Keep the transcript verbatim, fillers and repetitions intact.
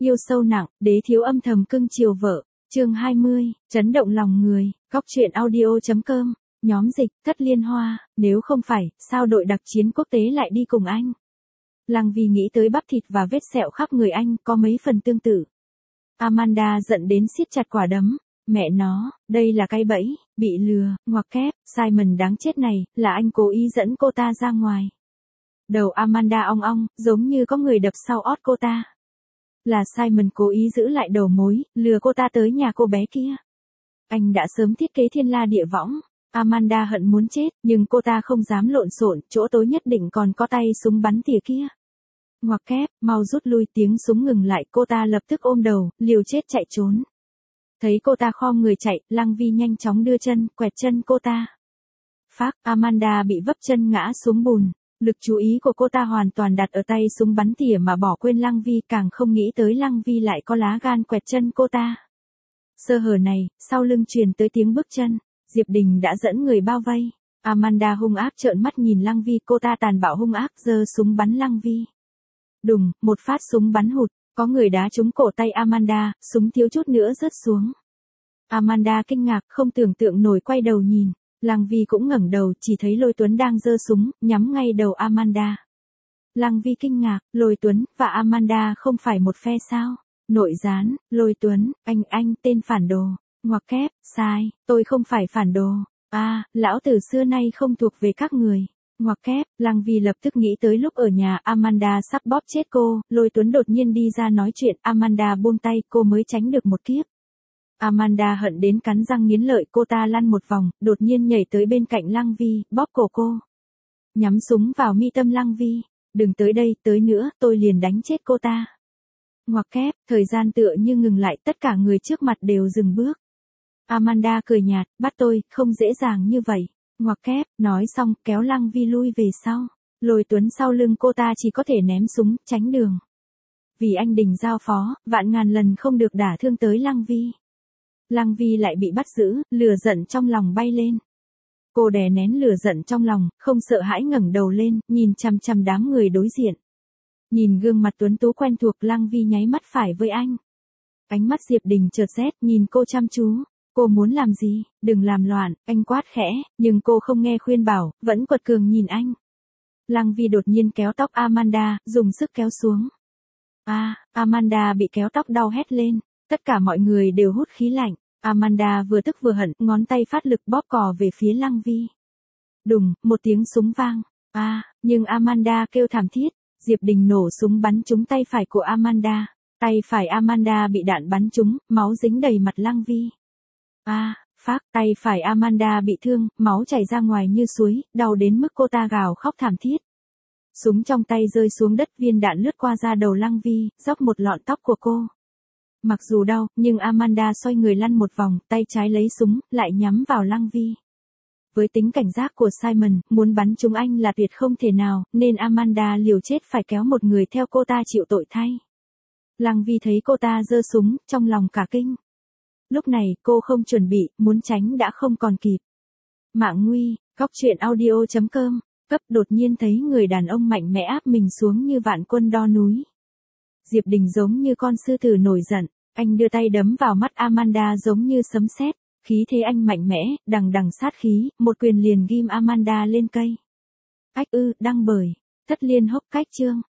yêu sâu nặng, đế thiếu âm thầm cưng chiều vợ. Chương hai mươi, chấn động lòng người. Góc truyện audio.com. Nhóm dịch, Thất Liên Hoa, nếu không phải, sao đội đặc chiến quốc tế lại đi cùng anh? Lăng Vi nghĩ tới bắp thịt và vết sẹo khắp người anh, có mấy phần tương tự. Amanda giận đến siết chặt quả đấm. Mẹ nó, đây là cái bẫy, bị lừa, ngoặc kép, Simon đáng chết này, là anh cố ý dẫn cô ta ra ngoài. Đầu Amanda ong ong, giống như có người đập sau ót cô ta. Là Simon cố ý giữ lại đầu mối, lừa cô ta tới nhà cô bé kia. Anh đã sớm thiết kế thiên la địa võng. Amanda hận muốn chết, nhưng cô ta không dám lộn xộn, chỗ tối nhất định còn có tay súng bắn tỉa kia. Ngoặc kép, mau rút lui, tiếng súng ngừng lại, cô ta lập tức ôm đầu, liều chết chạy trốn. Thấy cô ta khom người chạy, Lăng Vi nhanh chóng đưa chân, quẹt chân cô ta. Phác, Amanda bị vấp chân ngã xuống bùn. Lực chú ý của cô ta hoàn toàn đặt ở tay súng bắn tỉa mà bỏ quên Lăng Vi, càng không nghĩ tới Lăng Vi lại có lá gan quẹt chân cô ta. Sơ hở này, sau lưng truyền tới tiếng bước chân, Diệp Đình đã dẫn người bao vây. Amanda hung ác trợn mắt nhìn Lăng Vi, cô ta tàn bạo hung ác giơ súng bắn Lăng Vi. Đùng, một phát súng bắn hụt, có người đá trúng cổ tay Amanda, súng thiếu chút nữa rớt xuống. Amanda kinh ngạc, không tưởng tượng nổi, quay đầu nhìn. Lăng Vi cũng ngẩng đầu, chỉ thấy Lôi Tuấn đang giơ súng, nhắm ngay đầu Amanda. Lăng Vi kinh ngạc, Lôi Tuấn và Amanda không phải một phe sao? Nội gián, Lôi Tuấn, anh anh tên phản đồ. Ngoặc kép, sai, tôi không phải phản đồ. À, lão tử xưa nay không thuộc về các người. Ngoặc kép, Lăng Vi lập tức nghĩ tới lúc ở nhà Amanda sắp bóp chết cô, Lôi Tuấn đột nhiên đi ra nói chuyện, Amanda buông tay, cô mới tránh được một kiếp. Amanda hận đến cắn răng nghiến lợi, cô ta lăn một vòng, đột nhiên nhảy tới bên cạnh Lăng Vi, bóp cổ cô. Nhắm súng vào mi tâm Lăng Vi. Đừng tới đây, tới nữa, tôi liền đánh chết cô ta. Ngoặc kép, thời gian tựa như ngừng lại, tất cả người trước mặt đều dừng bước. Amanda cười nhạt, bắt tôi, không dễ dàng như vậy. Ngoặc kép, nói xong, kéo Lăng Vi lui về sau. Lôi Tuấn sau lưng cô ta chỉ có thể ném súng, tránh đường. Vì anh Đình giao phó, vạn ngàn lần không được đả thương tới Lăng Vi. Lăng Vi lại bị bắt giữ, lửa giận trong lòng bay lên. Cô đè nén lửa giận trong lòng, không sợ hãi ngẩng đầu lên, nhìn chằm chằm đám người đối diện. Nhìn gương mặt tuấn tú quen thuộc, Lăng Vi nháy mắt phải với anh. Ánh mắt Diệp Đình chợt rét, nhìn cô chăm chú. Cô muốn làm gì? Đừng làm loạn, anh quát khẽ, nhưng cô không nghe khuyên bảo, vẫn quật cường nhìn anh. Lăng Vi đột nhiên kéo tóc Amanda, dùng sức kéo xuống. À, Amanda bị kéo tóc đau hét lên. Tất cả mọi người đều hút khí lạnh. Amanda vừa tức vừa hận, ngón tay phát lực bóp cò về phía Lăng Vi. Đùng, một tiếng súng vang. À, nhưng Amanda kêu thảm thiết. Diệp Đình nổ súng bắn trúng tay phải của Amanda. Tay phải Amanda bị đạn bắn trúng, máu dính đầy mặt Lăng Vi. À, phác, tay phải Amanda bị thương, máu chảy ra ngoài như suối, đau đến mức cô ta gào khóc thảm thiết. Súng trong tay rơi xuống đất, viên đạn lướt qua da đầu Lăng Vi, róc một lọn tóc của cô. Mặc dù đau, nhưng Amanda xoay người lăn một vòng, tay trái lấy súng, lại nhắm vào Lăng Vi. Với tính cảnh giác của Simon, muốn bắn trúng anh là tuyệt không thể nào, nên Amanda liều chết phải kéo một người theo cô ta chịu tội thay. Lăng Vi thấy cô ta giơ súng, trong lòng cả kinh. Lúc này, cô không chuẩn bị, muốn tránh đã không còn kịp. Mạng nguy, góc truyện audio.com, cấp đột nhiên thấy người đàn ông mạnh mẽ áp mình xuống như vạn quân đo núi. Diệp Đình giống như con sư tử nổi giận, anh đưa tay đấm vào mắt Amanda giống như sấm sét, khí thế anh mạnh mẽ, đằng đằng sát khí, một quyền liền ghim Amanda lên cây. Ách ư, đăng bởi, Thất Liên Hốc Cách chương.